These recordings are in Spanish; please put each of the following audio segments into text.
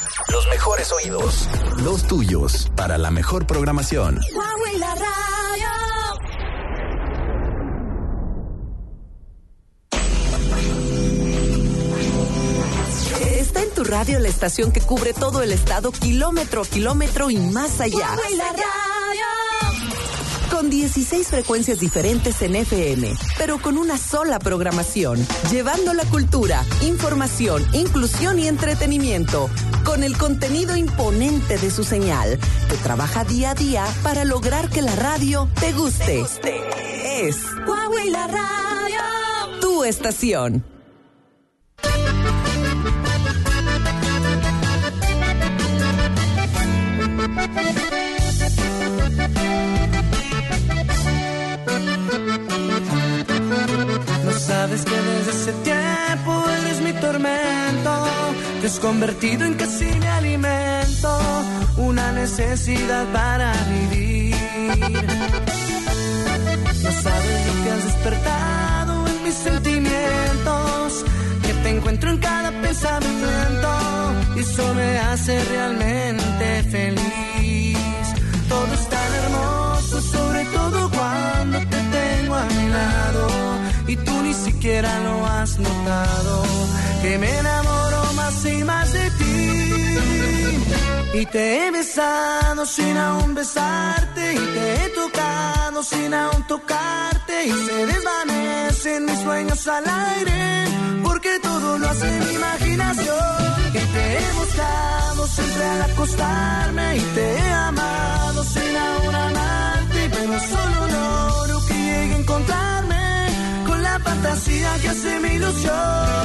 Los mejores oídos. Los tuyos. Para la mejor programación. Huawei la radio. Está en tu radio la estación que cubre todo el estado, kilómetro a kilómetro y más allá. Huawei la radio. Con 16 frecuencias diferentes en FM, pero con una sola programación, llevando la cultura, información, inclusión y entretenimiento, con el contenido imponente de su señal, que trabaja día a día para lograr que la radio te guste. Es Huawei la radio. Tu estación. Sabes que desde ese tiempo eres mi tormento, te has convertido en casi mi alimento, una necesidad para vivir. No sabes lo que has despertado en mis sentimientos, que te encuentro en cada pensamiento, y eso me hace realmente feliz. Todo es tan hermoso, sobre todo cuando te tengo a mi lado, y tú ni siquiera lo has notado, que me enamoro más y más de ti. Y te he besado sin aún besarte, y te he tocado sin aún tocarte, y se desvanecen mis sueños al aire, porque todo lo hace mi imaginación. Y te he buscado siempre al acostarme, y te he amado sin aún amarte, pero solo logro que llegue a encontrarme la fantasía que hace mi ilusión.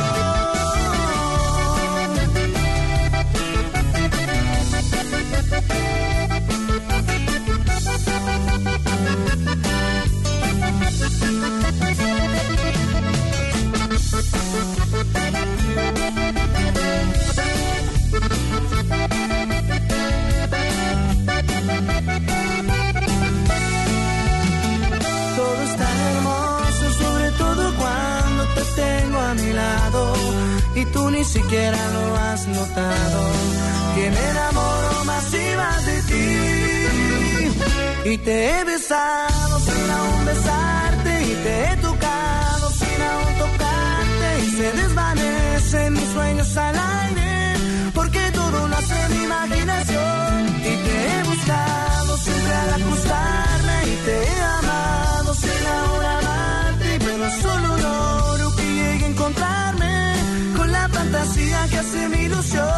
Todo es tan hermoso, sobre todo cuando te tengo a mi lado, y tú ni siquiera lo has notado, que me enamoro más y más de ti. Y te he besado sin aún besarte, y te he tocado sin aún tocarte, y se desvanecen mis sueños al aire, porque todo lo hace mi imaginación. Y te he buscado siempre al acostarme, y te he amado sin aún amarte, pero solo logro que llegue a encontrarme con la fantasía que hace mi ilusión.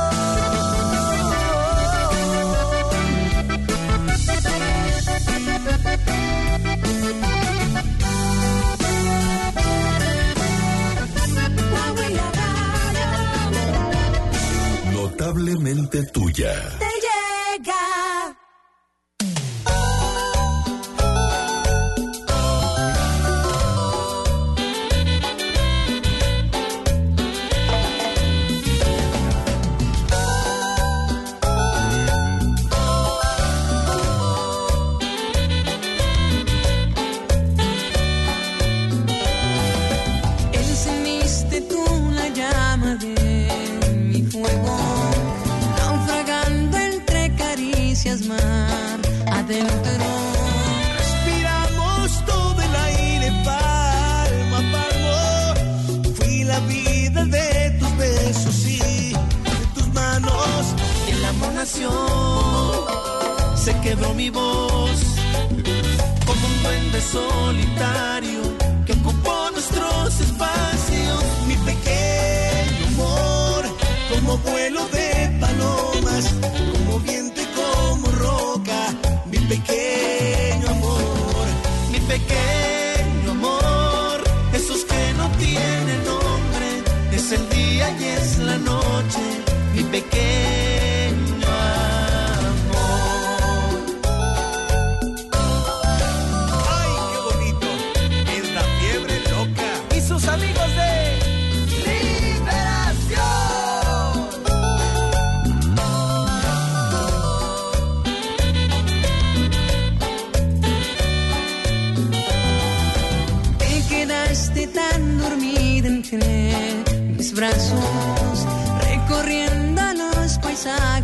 Notablemente tuya. Te llega. Encendiste tú la llama de mi fuego, naufragando entre caricias mar adentro. Respiramos todo el aire palmo a palmo. Fui la vida de tus besos y de tus manos. Y el amor nació, se quebró mi voz, como un duende solitario que ocupó nuestros espacios. Mi pequeño amor, como vuelo de palomas, como viento y como roca. Mi pequeño amor, mi pequeño amor, esos que no tienen nombre, es el día y es la noche. Mi pequeño amor. Ay, qué bonito, es la fiebre loca. Y sus amigos de Liberación.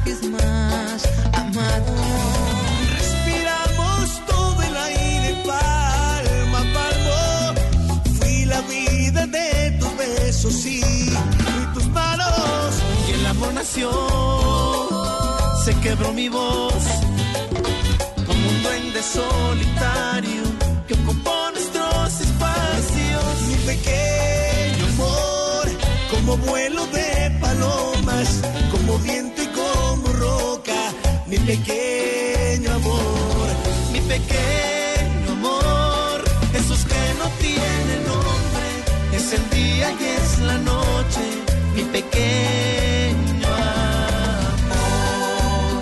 pies más amado. Respiramos todo el aire palmo a palmo. Fui la vida de tus besos y tus manos. Y el amor nació, se quebró mi voz, como un duende solitario que ocupó nuestros espacios. Mi pequeño amor, como vuelo de palomas, como viento y como roca. Mi pequeño amor, mi pequeño amor, esos que no tienen nombre, es el día y es la noche. Mi pequeño amor.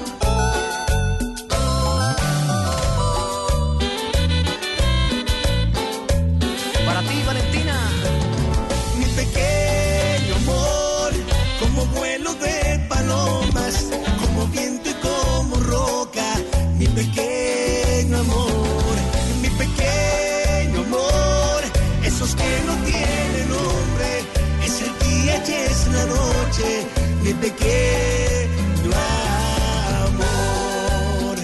Para ti, Valentina. Mi pequeño amor, como vuelo de palomas, como viento y como roca. Mi pequeño amor, mi pequeño amor, esos que no tienen nombre, es el día y es la noche. Mi pequeño amor.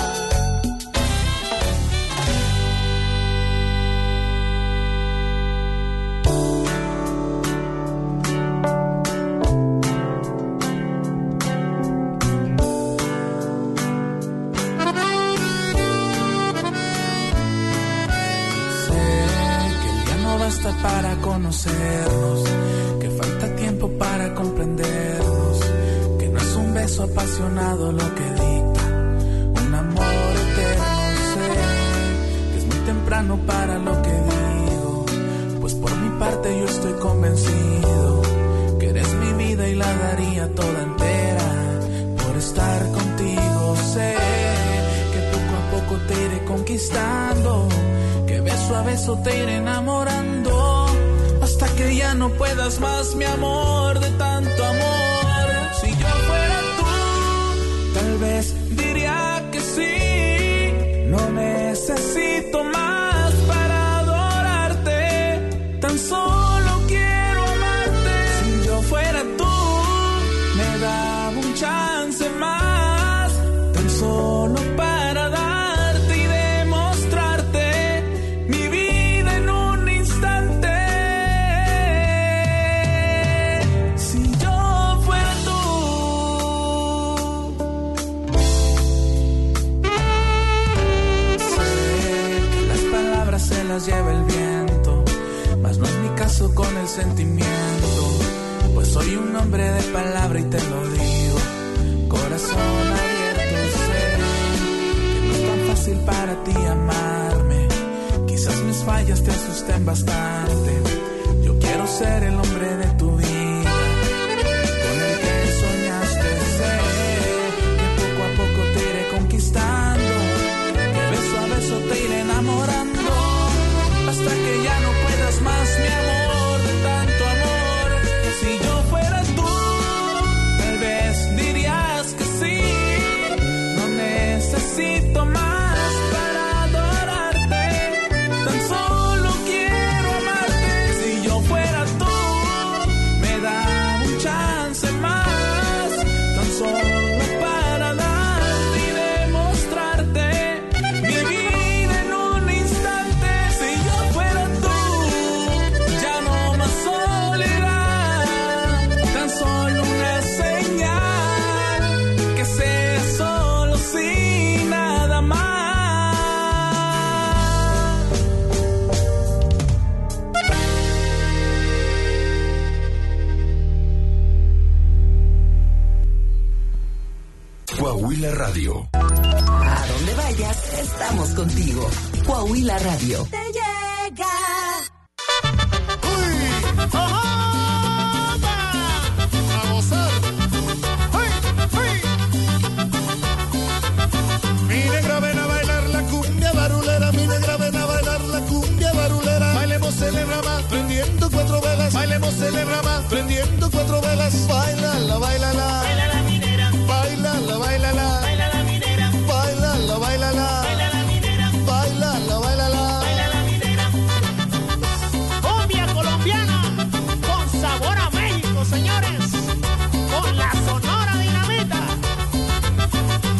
Basta para conocernos, que falta tiempo para comprendernos, que no es un beso apasionado lo que dicta un amor eterno. Sé que es muy temprano para lo que digo, pues por mi parte yo estoy convencido que eres mi vida y la daría toda entera por estar contigo. Sé que poco a poco te iré conquistando, que beso a beso te iré enamorando, hasta que ya no puedas más, mi amor, de tanto amor. Si yo fuera tú, tal vez diría que sí. No necesito más para adorarte, tan solo quiero amarte. Si yo fuera tú, me daba un chance más, tan solo para darte. Lleva el viento, mas no es mi caso con el sentimiento, pues soy un hombre de palabra y te lo digo, corazón abierto. Sé que no es tan fácil para ti amarme, quizás mis fallas te asusten bastante. Yo quiero ser el hombre de tu vida, con el que soñaste. Sé que poco a poco te iré conquistando, que beso a beso te iré enamorando, hasta que ya no puedas más, mi amor, de tanto amor. Si yo fuera tú, tal vez dirías que sí. No necesito más para adorarte, tan solo quiero amarte. Si yo fuera tú, me da un chance más, tan solo para darte y demostrarte mi vida en un instante. Si yo fuera tú, ya no más soledad, tan solo una señal, que sea solo sí, nada más. Coahuila Radio. A donde vayas, estamos contigo. Coahuila Radio. Te llega. A gozar. Mi negra, ven a bailar la cumbia barulera. Mi negra, ven a bailar la cumbia barulera. Bailemos el rama, prendiendo 4 velas. Bailemos el rama, prendiendo 4 velas. Bailala, bailala. Baila la minera, Bailala, bailala. baila la minera, Bailala, bailala. baila la minera, Bailala, bailala. baila la minera. Cumbia colombiana con sabor a México, señores. Con la Sonora Dinamita.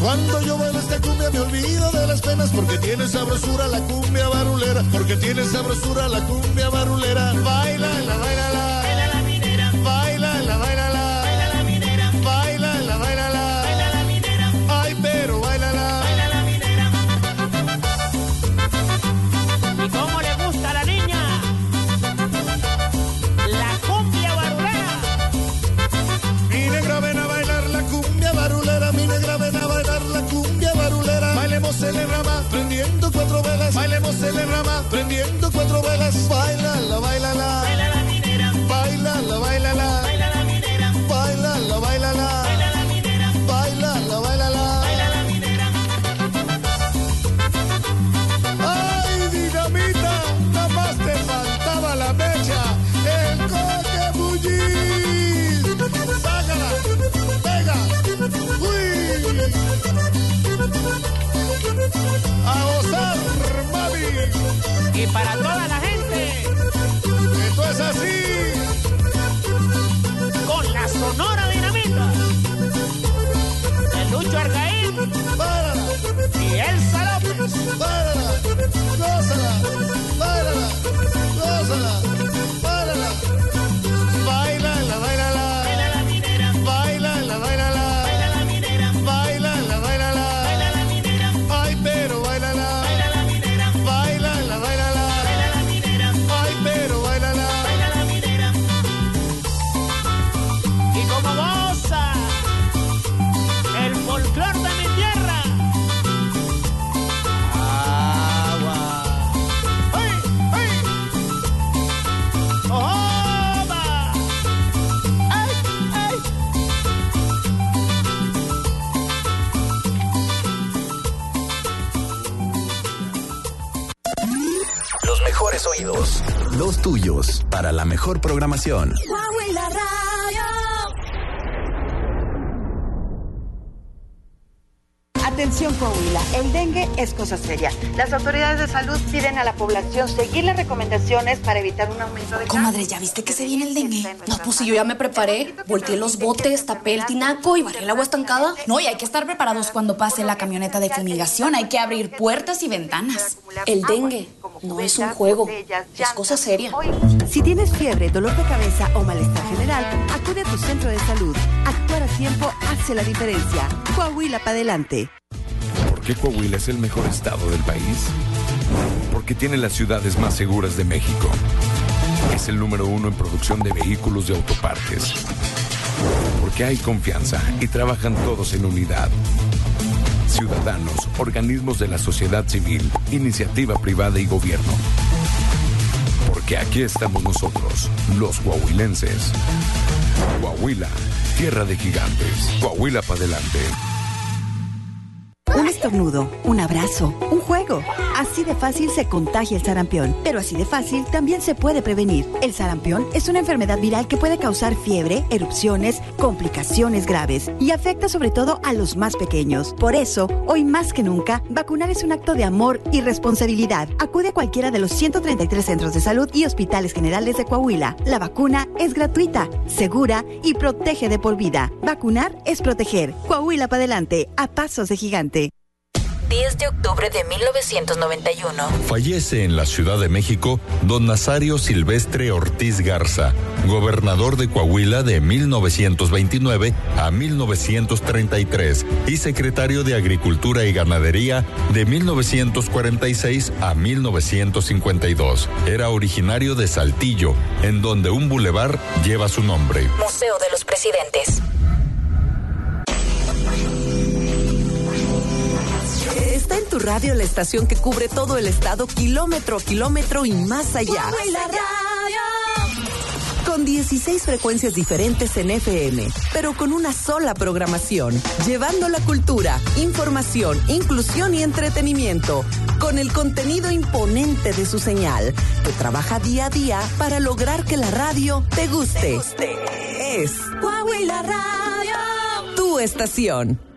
Cuando yo bailo esta cumbia me olvido de las penas, porque tiene sabrosura la cumbia barulera, porque tiene sabrosura la cumbia barulera. Bailala, bailala, baila la minera, bailala, bailala, baila la minera, bailala, bailala, baila la minera. Ay, pero bailala, baila la minera. ¿Y cómo le gusta a la niña? La cumbia barulera. Mi negra, ven a bailar la cumbia barulera, mi negra, ven a bailar la cumbia barulera. Bailemos en el rama, prendiendo 4 velas. Bailemos en el rama, prendiendo 4 velas. Bailala, bailala, Baila la minera, bailala, bailala, baila la minera, bailala, bailala, baila la minera, bailala, bailala. baila la minera. ¡Ay, dinamita! Nada más te faltaba la mecha, el coque bulliz. Sácala, pega, uy. A gozar, mami, Y para toda la gente, esto es así. con la Sonora Dinamita, de Lucho Argaín Báilala, y Elsa López. báilala, gózala, báilala, gózala, báilala. Bailala, bailala, Baila la minera, bailala, bailala, baila la minera, bailala, bailala. baila la minera, Ay, pero bailala, baila la minera, bailala, bailala. baila la minera, Ay, pero bailala. baila la minera. Y como goza el folclor de mi tierra. Agua. ¡Ay, ay! ¡Oba! ¡Ay, ay! Los mejores oídos. Los tuyos. Para la mejor programación. Coahuila Radio. Atención Coahuila, el dengue es cosa seria. Las autoridades de salud piden a la población seguir las recomendaciones para evitar un aumento de casos. Comadre, ¿ya viste que se viene el dengue? No, pues si yo ya me preparé, volteé los botes, tapé el tinaco y barré el agua estancada. No, y hay que estar preparados cuando pase la camioneta de fumigación. Hay que abrir puertas y ventanas. El dengue no es un juego, es cosa seria. Si tienes fiebre, dolor de cabeza o malestar general, acude a tu centro de salud. Actuar a tiempo hace la diferencia. Coahuila para adelante. ¿Por qué Coahuila es el mejor estado del país? Porque tiene las ciudades más seguras de México. Es el número 1 en producción de vehículos de autopartes. Porque hay confianza y trabajan todos en unidad. Ciudadanos, organismos de la sociedad civil, iniciativa privada y gobierno. Porque aquí estamos nosotros, los coahuilenses. Coahuila, tierra de gigantes. Coahuila para adelante. Un estornudo, un abrazo, un juego. Así de fácil se contagia el sarampión, pero así de fácil también se puede prevenir. El sarampión es una enfermedad viral que puede causar fiebre, erupciones, complicaciones graves y afecta sobre todo a los más pequeños. Por eso, hoy más que nunca, vacunar es un acto de amor y responsabilidad. Acude a cualquiera de los 133 centros de salud y hospitales generales de Coahuila. La vacuna es gratuita, segura y protege de por vida. Vacunar es proteger. Coahuila para adelante, a pasos de gigante. 10 de octubre de 1991. Fallece en la Ciudad de México don Nazario Silvestre Ortiz Garza, gobernador de Coahuila de 1929 a 1933 y secretario de Agricultura y Ganadería de 1946 a 1952. Era originario de Saltillo, en donde un bulevar lleva su nombre. Museo de los Presidentes. Está en tu radio la estación que cubre todo el estado, kilómetro a kilómetro y más allá. Coahuila Radio. Con 16 frecuencias diferentes en FM, pero con una sola programación, llevando la cultura, información, inclusión y entretenimiento, con el contenido imponente de su señal, que trabaja día a día para lograr que la radio te guste. Es Coahuila Radio. tu estación.